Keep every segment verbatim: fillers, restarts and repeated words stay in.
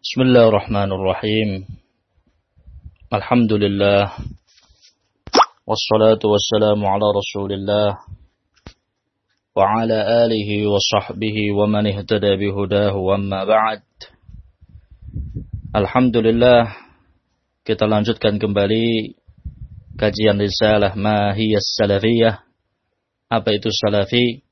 Bismillahirrahmanirrahim. Alhamdulillah. Wassalatu wassalamu ala Rasulillah wa ala alihi wa sahbihi wa man ihtada bihudahu wa amma ba'd. Alhamdulillah, kita lanjutkan kembali kajian risalah Ma hiya salafiyah. Apa itu salafi?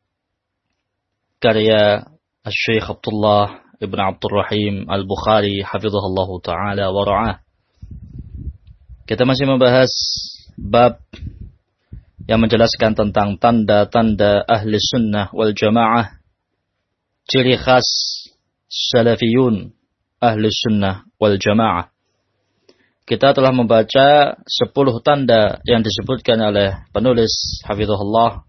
Karya Syekh Abdullah Ibn Abdurrahim Al-Bukhari hafizahullah ta'ala wa ra'ah. Kita masih membahas bab yang menjelaskan tentang tanda-tanda ahli sunnah wal jamaah, ciri khas salafiyun ahli sunnah wal jamaah. Kita telah membaca sepuluh tanda yang disebutkan oleh penulis hafizahullah,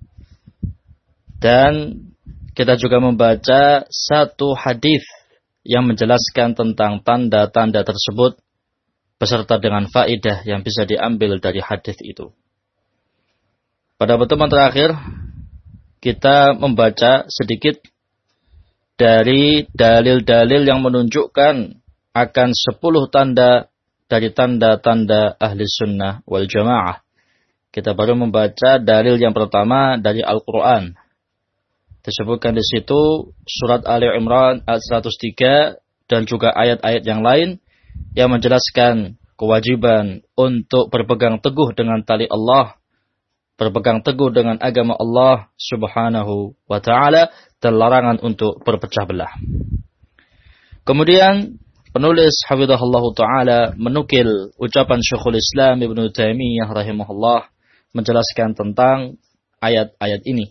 dan kita juga membaca satu hadis yang menjelaskan tentang tanda-tanda tersebut beserta dengan faedah yang bisa diambil dari hadis itu. Pada pertemuan terakhir, kita membaca sedikit dari dalil-dalil yang menunjukkan akan sepuluh tanda dari tanda-tanda ahli sunnah wal jamaah. Kita baru membaca dalil yang pertama dari Al-Quran. Disebutkan di situ surat Ali Imran ayat seratus tiga dan juga ayat-ayat yang lain yang menjelaskan kewajiban untuk berpegang teguh dengan tali Allah, berpegang teguh dengan agama Allah Subhanahu wa taala, dan larangan untuk berpecah belah. Kemudian penulis hafizahullah taala menukil ucapan Syekhul Islam Ibnu Taimiyah rahimahullah menjelaskan tentang ayat-ayat ini.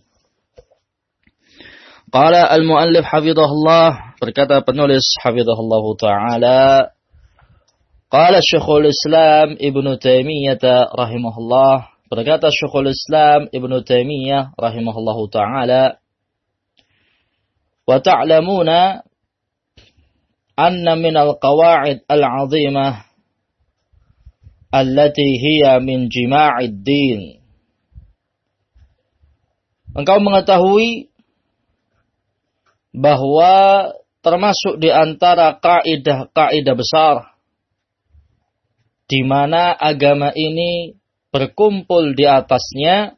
Qala al-muallif hafizahullah, berkata penulis hafizahullah ta'ala, qala Syekhul Islam Ibnu Taimiyah rahimahullah, berkata Syekhul Islam Ibnu Taimiyah rahimahullah ta'ala, wa ta'lamuna anna min al-qawa'id al-'azimah allati hiya min jima'id din. Engkau mengetahui bahwa termasuk di antara kaidah-kaidah besar di mana agama ini berkumpul di atasnya,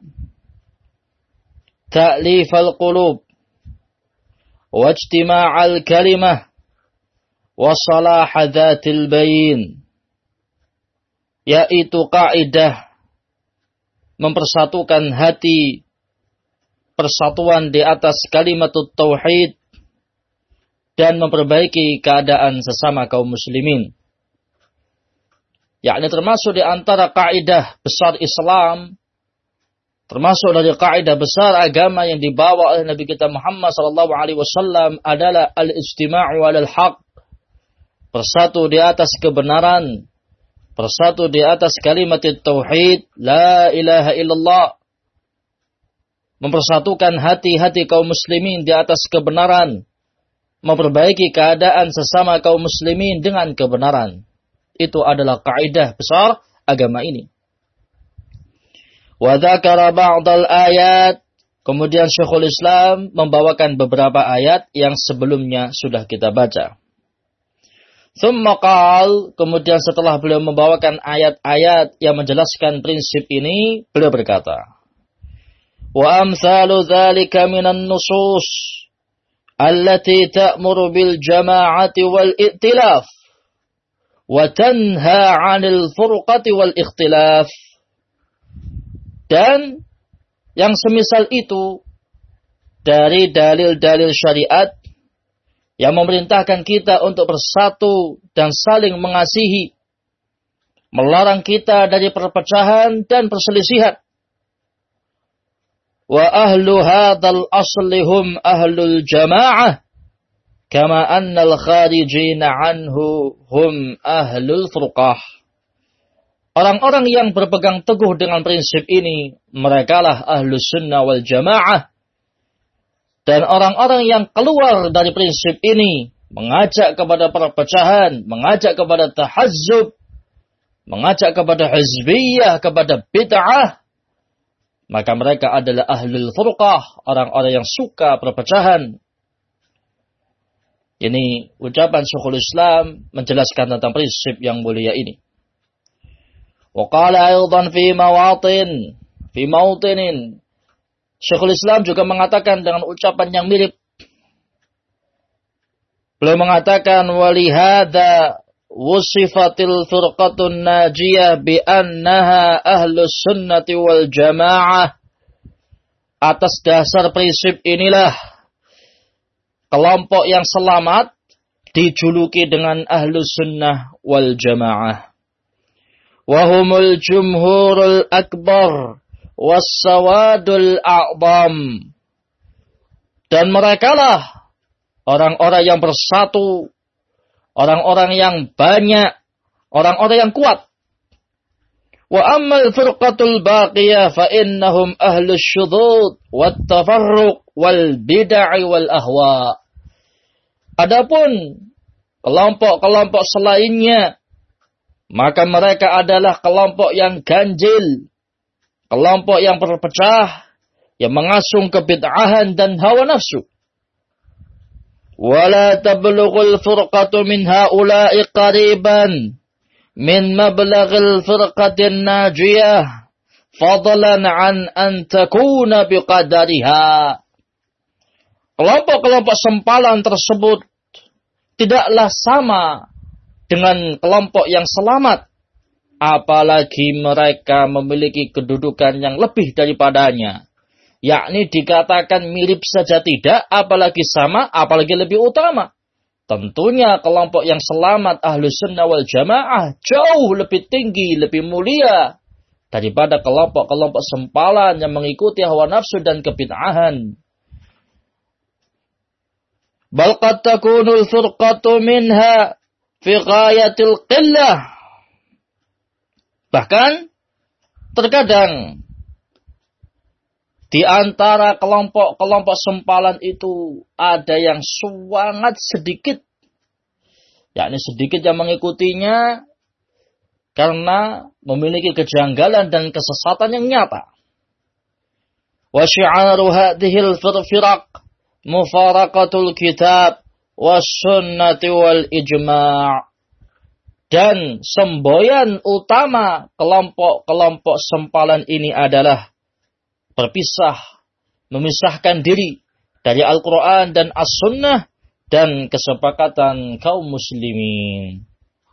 ta'lifal qulub wa ijtima'al kalimah wa salah dzatil bayin, yaitu kaidah mempersatukan hati, persatuan di atas kalimatut tauhid, dan memperbaiki keadaan sesama kaum muslimin. Yakni termasuk di antara kaidah besar Islam, termasuk dari kaidah besar agama yang dibawa oleh Nabi kita Muhammad sallallahu alaihi wasallam adalah al-ijtima'u 'alal haq, bersatu di atas kebenaran, bersatu di atas kalimat tauhid la ilaha illallah, mempersatukan hati-hati kaum muslimin di atas kebenaran, memperbaiki keadaan sesama kaum muslimin dengan kebenaran. Itu adalah kaidah besar agama ini. Wa dzakara ba'dal ayat, kemudian Syekhul Islam membawakan beberapa ayat yang sebelumnya sudah kita baca. Tsumma qal, kemudian setelah beliau membawakan ayat-ayat yang menjelaskan prinsip ini, beliau berkata, wa amsalu dzalika minan nusus allati ta'muru bil jama'ati wal i'tilaf wa tanha 'anil furqati wal ikhtilaf. Dan yang semisal itu dari dalil-dalil syariat yang memerintahkan kita untuk bersatu dan saling mengasihi, melarang kita dari perpecahan dan perselisihan. Wa ahlu hadzal asli hum ahlul jamaah kama annal kharijina anhu hum ahlul furqah. Orang-orang yang berpegang teguh dengan prinsip ini, merekalah ahlus sunnah wal jamaah. Dan orang-orang yang keluar dari prinsip ini, mengajak kepada perpecahan, mengajak kepada tahazzub, mengajak kepada hizbiyah, kepada bid'ah, maka mereka adalah ahlul furqah, orang-orang yang suka perpecahan. Ini ucapan Syekhul Islam menjelaskan tentang prinsip yang mulia ini. Wa qala aydan fi mawatin fi mawtinin. Syekhul Islam juga mengatakan dengan ucapan yang mirip. Beliau mengatakan walihada wusifatil firqatun najiyah bi annaha ahlus sunnati wal jamaah. Atas dasar prinsip inilah kelompok yang selamat dijuluki dengan ahlus sunnah wal jamaah. Wahumul jumhurul akbar wassawadul a'zam. Dan merekalah orang-orang yang bersatu, orang-orang yang banyak, orang-orang yang kuat. Wa ammal firqatul baqiyah fa innahum ahlus syudud wat tafarruq wal bid'ah wal ahwa. Adapun kelompok-kelompok selainnya, maka mereka adalah kelompok yang ganjil, kelompok yang berpecah, yang mengasung kebid'ahan dan hawa nafsu. Wala tablughul furqatu min haula'i qariban min mablaghil firqatin najiyah fadlan an an takuna biqadariha. Kelompok-kelompok sempalan tersebut tidaklah sama dengan kelompok yang selamat, apalagi mereka memiliki kedudukan yang lebih daripadanya. Yakni dikatakan mirip saja tidak, apalagi sama, apalagi lebih utama. Tentunya kelompok yang selamat Ahlus Sunnah wal Jamaah jauh lebih tinggi, lebih mulia daripada kelompok-kelompok sempalan yang mengikuti hawa nafsu dan kebid'ahan. Bal qad takunul furqatu minha fi ghayatil qillah. Bahkan terkadang di antara kelompok-kelompok sempalan itu ada yang sangat sedikit, yakni sedikit yang mengikutinya karena memiliki kejanggalan dan kesesatan yang nyata. Wa syi'aru hadhil firaq mufaraqatul kitab was sunnati wal ijma'. Dan semboyan utama kelompok-kelompok sempalan ini adalah berpisah, memisahkan diri dari Al-Quran dan As-Sunnah dan kesepakatan kaum muslimin.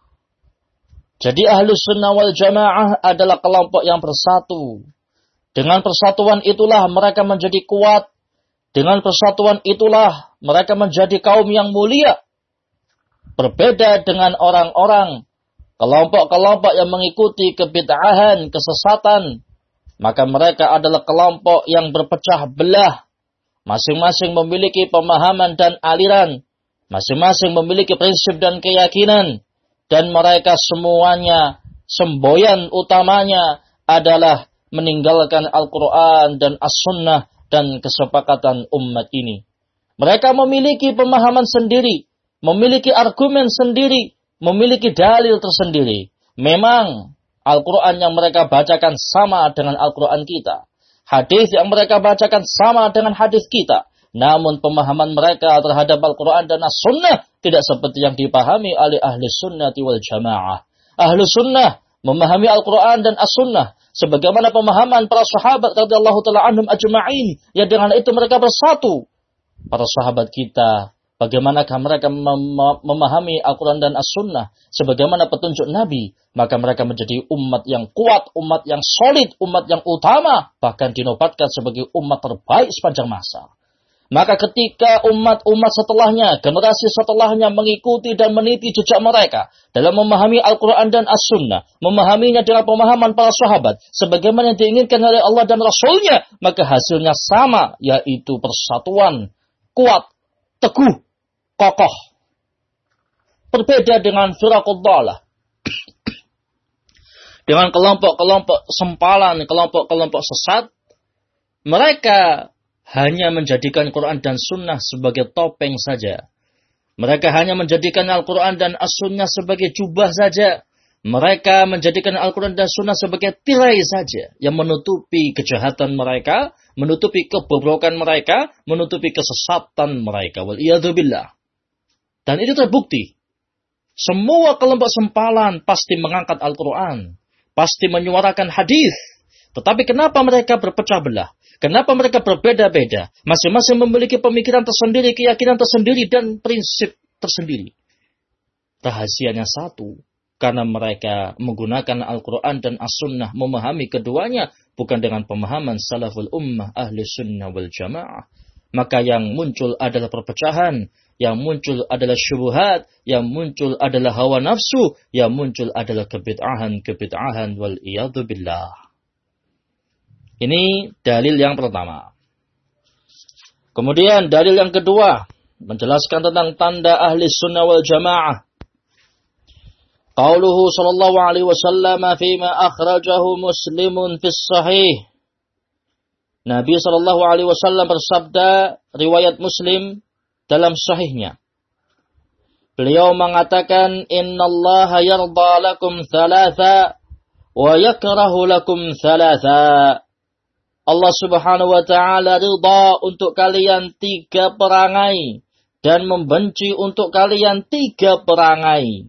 Jadi Ahlus Sunnah wal Jamaah adalah kelompok yang bersatu. Dengan persatuan itulah mereka menjadi kuat. Dengan persatuan itulah mereka menjadi kaum yang mulia. Berbeda dengan orang-orang, kelompok-kelompok yang mengikuti kebid'ahan, kesesatan, maka mereka adalah kelompok yang berpecah belah. Masing-masing memiliki pemahaman dan aliran. Masing-masing memiliki prinsip dan keyakinan. Dan mereka semuanya, semboyan utamanya adalah meninggalkan Al-Quran dan As-Sunnah dan kesepakatan umat ini. Mereka memiliki pemahaman sendiri, memiliki argumen sendiri, memiliki dalil tersendiri. Memang Al-Quran yang mereka bacakan sama dengan Al-Quran kita. Hadis yang mereka bacakan sama dengan hadis kita. Namun pemahaman mereka terhadap Al-Quran dan As-Sunnah tidak seperti yang dipahami oleh Ahli Sunnati wal Jamaah. Ahli Sunnah memahami Al-Quran dan As-Sunnah sebagaimana pemahaman para sahabat radhiyallahu ta'ala anhum ajma'in, yang dengan itu mereka bersatu. Para sahabat kita, bagaimanakah mereka mem- memahami Al-Quran dan As-Sunnah sebagaimana petunjuk Nabi, maka mereka menjadi umat yang kuat, umat yang solid, umat yang utama, bahkan dinobatkan sebagai umat terbaik sepanjang masa. Maka ketika umat-umat setelahnya, generasi setelahnya mengikuti dan meniti jejak mereka dalam memahami Al-Quran dan As-Sunnah, memahaminya dengan pemahaman para sahabat, sebagaimana yang diinginkan oleh Allah dan Rasulnya, maka hasilnya sama, yaitu persatuan, kuat, teguh, kokoh. Berbeda dengan firaqud dhalah, dengan kelompok-kelompok sempalan, kelompok-kelompok sesat, mereka hanya menjadikan Quran dan Sunnah sebagai topeng saja. Mereka hanya menjadikan Al-Quran dan As-Sunnah sebagai jubah saja. Mereka menjadikan Al-Quran dan Sunnah sebagai tirai saja yang menutupi kejahatan mereka, menutupi kebobrokan mereka, menutupi kesesatan mereka. Wal iyadzu billah. Dan itu terbukti. Semua kelompok sempalan pasti mengangkat Al-Quran. Pasti menyuarakan hadis. Tetapi kenapa mereka berpecah belah? Kenapa mereka berbeda-beda? Masing-masing memiliki pemikiran tersendiri, keyakinan tersendiri, dan prinsip tersendiri. Rahasianya satu. Karena mereka menggunakan Al-Quran dan As-Sunnah, memahami keduanya, bukan dengan pemahaman salaful ummah, ahli sunnah wal jamaah. Maka yang muncul adalah perpecahan, yang muncul adalah syubhat, yang muncul adalah hawa nafsu, yang muncul adalah kebid'ahan-kebid'ahan wal iyadu billah. Ini dalil yang pertama. Kemudian dalil yang kedua, menjelaskan tentang tanda ahli sunnah wal jamaah. Qauluhu sallallahu alaihi wasallam fima akhrajahu Muslimun fis sahih. Nabi sallallahu alaihi wasallam bersabda, riwayat Muslim dalam sahihnya. Beliau mengatakan, innallaha yarda lakum thalatha wa yakrahu lakum thalatha. Allah subhanahu wa ta'ala ridha untuk kalian tiga perangai dan membenci untuk kalian tiga perangai.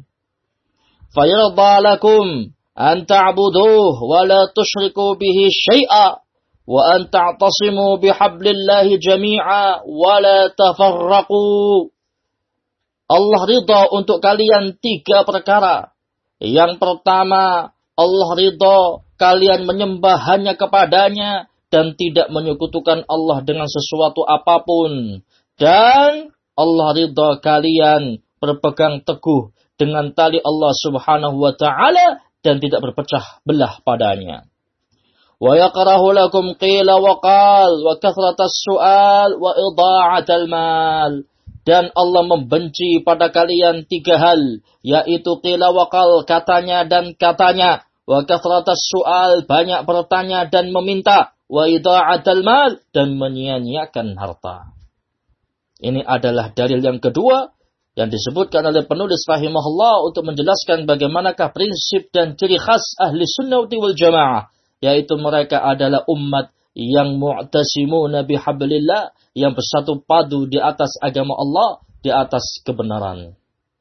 Fayarda lakum an ta'buduh wa la tushriku bihi syai'a wa an ta'tasimu bihablillahi jami'a wa la tafarraqu. Allah ridha untuk kalian tiga perkara. Yang pertama, Allah ridha kalian menyembah hanya kepadanya dan tidak menyekutukan Allah dengan sesuatu apapun. Dan Allah ridha kalian berpegang teguh dengan tali Allah subhanahu wa ta'ala dan tidak berpecah belah padanya. Wa yakrahu lakum qila wa qal wa kathratas su'al wa idha'atal mal. Dan Allah membenci pada kalian tiga hal, yaitu qila wa qal, katanya dan katanya, wa kathratas su'al, banyak bertanya dan meminta, wa idha'atal mal, dan menyia-nyiakan harta. Ini adalah dalil yang kedua yang disebutkan oleh penulis rahimahullah untuk menjelaskan bagaimanakah prinsip dan ciri khas ahli sunnah wal jamaah, yaitu mereka adalah umat yang mu'tasimuna bihablillah, yang bersatu padu di atas agama Allah, di atas kebenaran.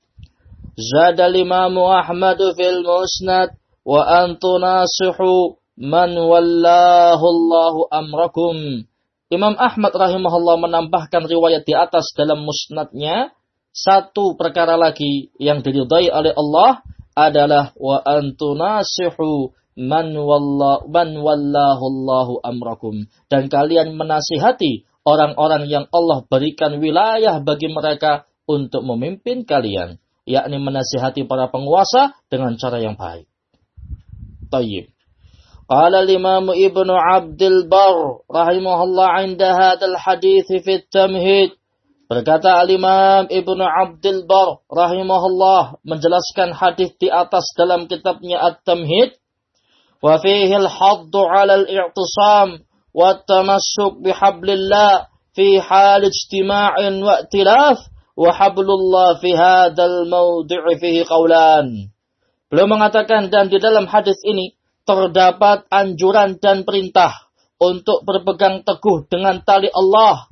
Zada al-Imamu Ahmadu fil Musnad wa antu nasihu man wallahu Allahu amrakum. Imam Ahmad rahimahullah menambahkan riwayat di atas dalam musnadnya. Satu perkara lagi yang diridai oleh Allah adalah wa antu nasihu man wallahu man wallahu Allahu amrakum, dan kalian menasihati orang-orang yang Allah berikan wilayah bagi mereka untuk memimpin kalian, yakni menasihati para penguasa dengan cara yang baik. Tayyib. Qala al-Imam Ibnu Abdul Barr rahimahullah 'inda hadzal hadits fi at-tamhid. Berkata al-Imam Ibnu Abdul Barr rahimahullah menjelaskan hadis di atas dalam kitabnya At-Tamhid, wa fihi al-haddu 'ala al-i'tisam wa at-tamassuk bihablillah fi hal ijtima'in wa i'tilaf wa hablullah fi hadzal mawdi' fihi qawlan. Beliau mengatakan, dan di dalam hadis ini terdapat anjuran dan perintah untuk berpegang teguh dengan tali Allah,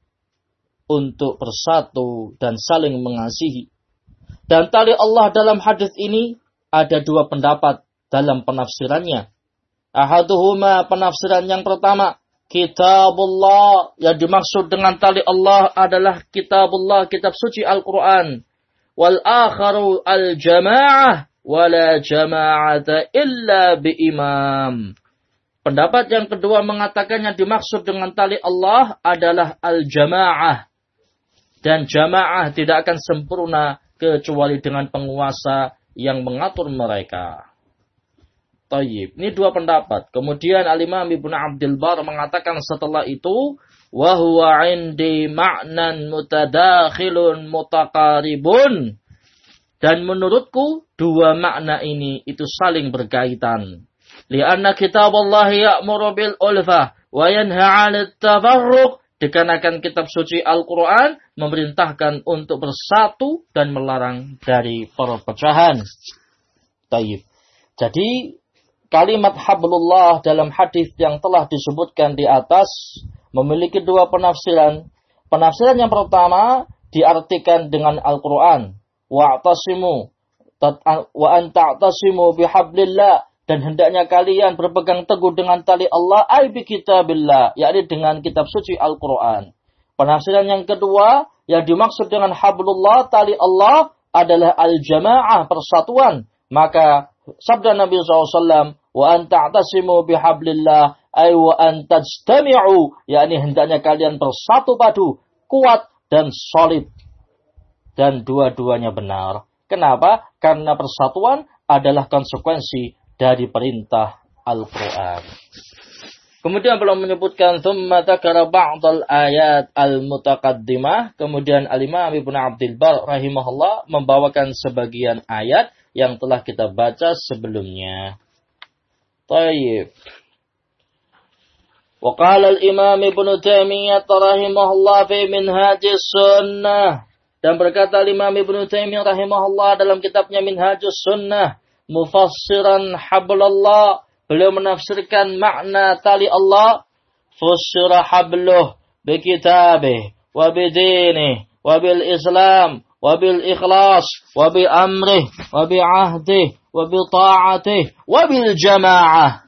untuk bersatu dan saling mengasihi. Dan tali Allah dalam hadis ini ada dua pendapat dalam penafsirannya. Ahaduhuma, penafsiran yang pertama, kitabullah, yang dimaksud dengan tali Allah adalah kitabullah, kitab suci Al-Quran. Wal akharu al-jama'ah, wala jama'ata illa biimam. Pendapat yang kedua mengatakan yang dimaksud dengan tali Allah adalah al-jama'ah. Dan jamaah tidak akan sempurna kecuali dengan penguasa yang mengatur mereka. Tayyib. Ini dua pendapat. Kemudian Al-Imam Ibnu Abdul Barr mengatakan setelah itu, wa huwa 'indi ma'nan mutadakhilun mutaqaribun. Dan menurutku dua makna ini itu saling berkaitan. Lianna kitaballahi ya'muru bil ulfah wa yanha 'anil tafarruq. Dikarenakan kitab suci Al-Quran memerintahkan untuk bersatu dan melarang dari perpecahan. Tayyib. Jadi kalimat hablullah dalam hadis yang telah disebutkan di atas memiliki dua penafsiran. Penafsiran yang pertama, diartikan dengan Al-Quran. Wa'tasimu wa an ta'tasimu bihablillah, dan hendaknya kalian berpegang teguh dengan tali Allah, ay bi kitabillah, yakni dengan kitab suci Al-Quran. Penafsiran yang kedua, yang dimaksud dengan hablullah, tali Allah, adalah al-jama'ah, persatuan. Maka sabda Nabi shallallahu alaihi wasallam, wa an ta'tasimu bihablillah, ay wa an tajtami'u, yakni hendaknya kalian bersatu padu, kuat dan solid. Dan dua-duanya benar. Kenapa? Karena persatuan adalah konsekuensi dari perintah Al-Quran. Kemudian belum menyebutkan thumma dzakara ba'dal ayat al-mutaqaddimah. Kemudian Al-Imam Ibnu Abdul Bar rahimahullah membawakan sebagian ayat yang telah kita baca sebelumnya. Tayyib. Wa qala al-Imam Ibnu Taimiyah rahimahullah fi Minhajus Sunnah. Dan berkata Imam Ibnu Taimiyah rahimahullah dalam kitabnya Minhajus Sunnah, mufassiran hablallah, beliau menafsirkan makna tali Allah, fussira habluh bi kitabih wa bi dinih wa bil Islam wa bil ikhlas wa bi amrih wa bi ahdih wa bi ta'atih wa bil jamaah.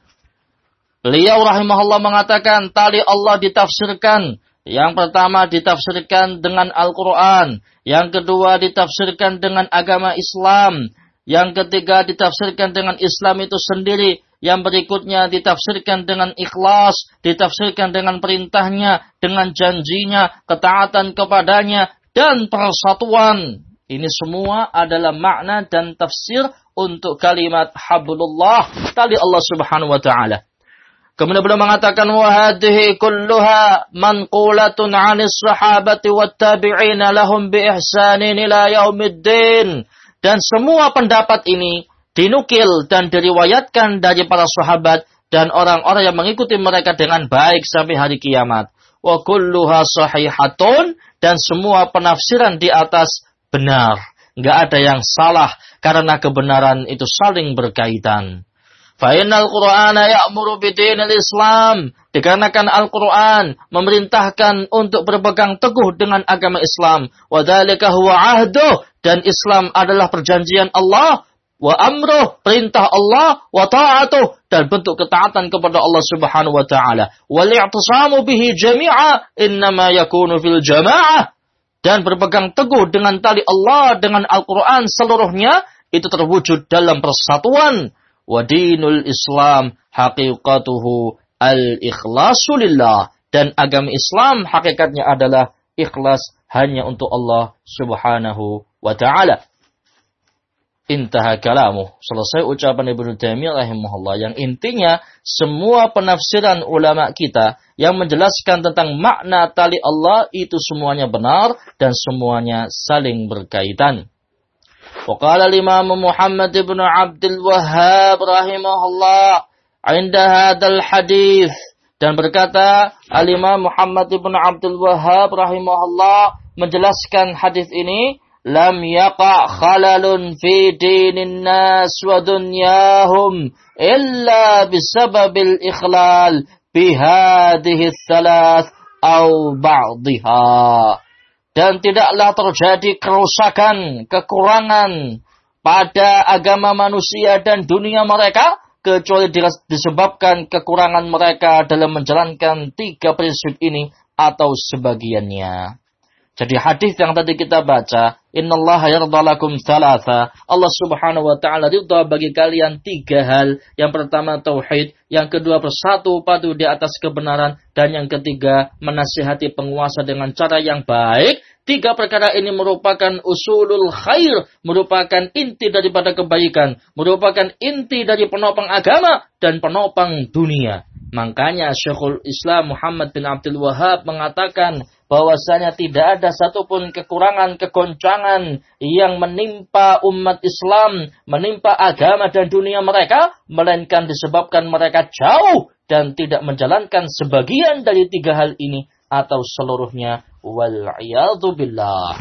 Beliau rahimahullah mengatakan tali Allah ditafsirkan. Yang pertama ditafsirkan dengan Al-Quran. Yang kedua ditafsirkan dengan agama Islam. Yang ketiga ditafsirkan dengan Islam itu sendiri. Yang berikutnya ditafsirkan dengan ikhlas. Ditafsirkan dengan perintahnya, dengan janjinya, ketaatan kepadanya, dan persatuan. Ini semua adalah makna dan tafsir untuk kalimat hablullah, tali Allah subhanahu wa ta'ala. Kemudian beliau mengatakan wa hadhihi kulluha manqulatun 'anis sahabati wat tabi'ina lahum bi ihsanin ila yaumiddin. Dan semua pendapat ini dinukil dan diriwayatkan dari para sahabat dan orang-orang yang mengikuti mereka dengan baik sampai hari kiamat. Wa kulluha sahihatun, dan semua penafsiran di atas benar. Enggak ada yang salah karena kebenaran itu saling berkaitan. Fa'innal Qur'ana ya'muru bidinil Islam. Dikarenakan Al-Quran memerintahkan untuk berpegang teguh dengan agama Islam. Wa dzalika huwa ahduh, dan Islam adalah perjanjian Allah. Wa amruh, perintah Allah. Wa ta'atuh, dan bentuk ketaatan kepada Allah subhanahu wa ta'ala. Wal i'tisamu bihi jami'a innama yakunu fil jama'ah. Dan berpegang teguh dengan tali Allah, dengan Al-Quran seluruhnya, itu terwujud dalam persatuan. Wa dinul Islam haqiqatuhu al-ikhlasu lillah, dan agama Islam hakikatnya adalah ikhlas hanya untuk Allah subhanahu wa ta'ala. Intaha kalamu. Selesai ucapan Ibnu Taimiyah rahimahullah, yang intinya semua penafsiran ulama kita yang menjelaskan tentang makna tali Allah itu semuanya benar dan semuanya saling berkaitan. وقال الإمام محمد بن عبد الوهاب رحمه الله عند هذا الحديث, dan berkata Al-Imam Muhammad bin Abdul Wahhab rahimahullah menjelaskan hadis ini, lam yaqa khalalun fi dinin nas wa dunyahum illa bisababil ikhlal bihadhihi thalath aw ba'dihha. Dan tidaklah terjadi kerusakan, kekurangan pada agama manusia dan dunia mereka, kecuali disebabkan kekurangan mereka dalam menjalankan tiga prinsip ini atau sebagiannya. Jadi hadis yang tadi kita baca, innallaha yarda lakum thalatha, Allah subhanahu wa ta'ala ridha bagi kalian tiga hal. Yang pertama tauhid, yang kedua bersatu padu di atas kebenaran, dan yang ketiga menasihati penguasa dengan cara yang baik. Tiga perkara ini merupakan usulul khair, merupakan inti daripada kebaikan, merupakan inti dari penopang agama dan penopang dunia. Makanya Syekhul Islam Muhammad bin Abdul Wahhab mengatakan bahwasanya tidak ada satupun kekurangan, kegoncangan yang menimpa umat Islam, menimpa agama dan dunia mereka, melainkan disebabkan mereka jauh dan tidak menjalankan sebagian dari tiga hal ini atau seluruhnya. Wal'iyadhu billah.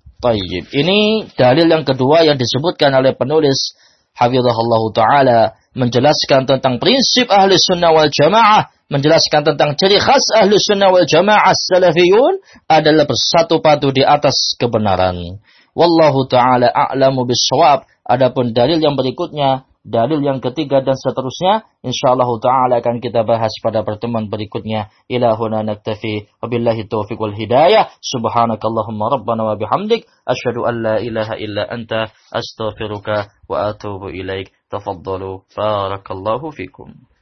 Tayyib. Ini dalil yang kedua yang disebutkan oleh penulis hafizahullah ta'ala menjelaskan tentang prinsip ahli sunnah wal jamaah, menjelaskan tentang ciri khas ahli sunnah wal jamaah salafiyun adalah bersatu padu di atas kebenaran. Wallahu ta'ala a'lamu bis-shawab. Adapun dalil yang berikutnya, dalil yang ketiga dan seterusnya, insyaallah ta'ala akan kita bahas pada pertemuan berikutnya. Ila huna naktafi, wabillahi taufiq wal hidayah. Subhanakallahumma rabbana wa bihamdik, asyhadu an la ilaha illa anta, astaghfiruka wa atubu ilaik. Tafaddalu, barakallahu fikum.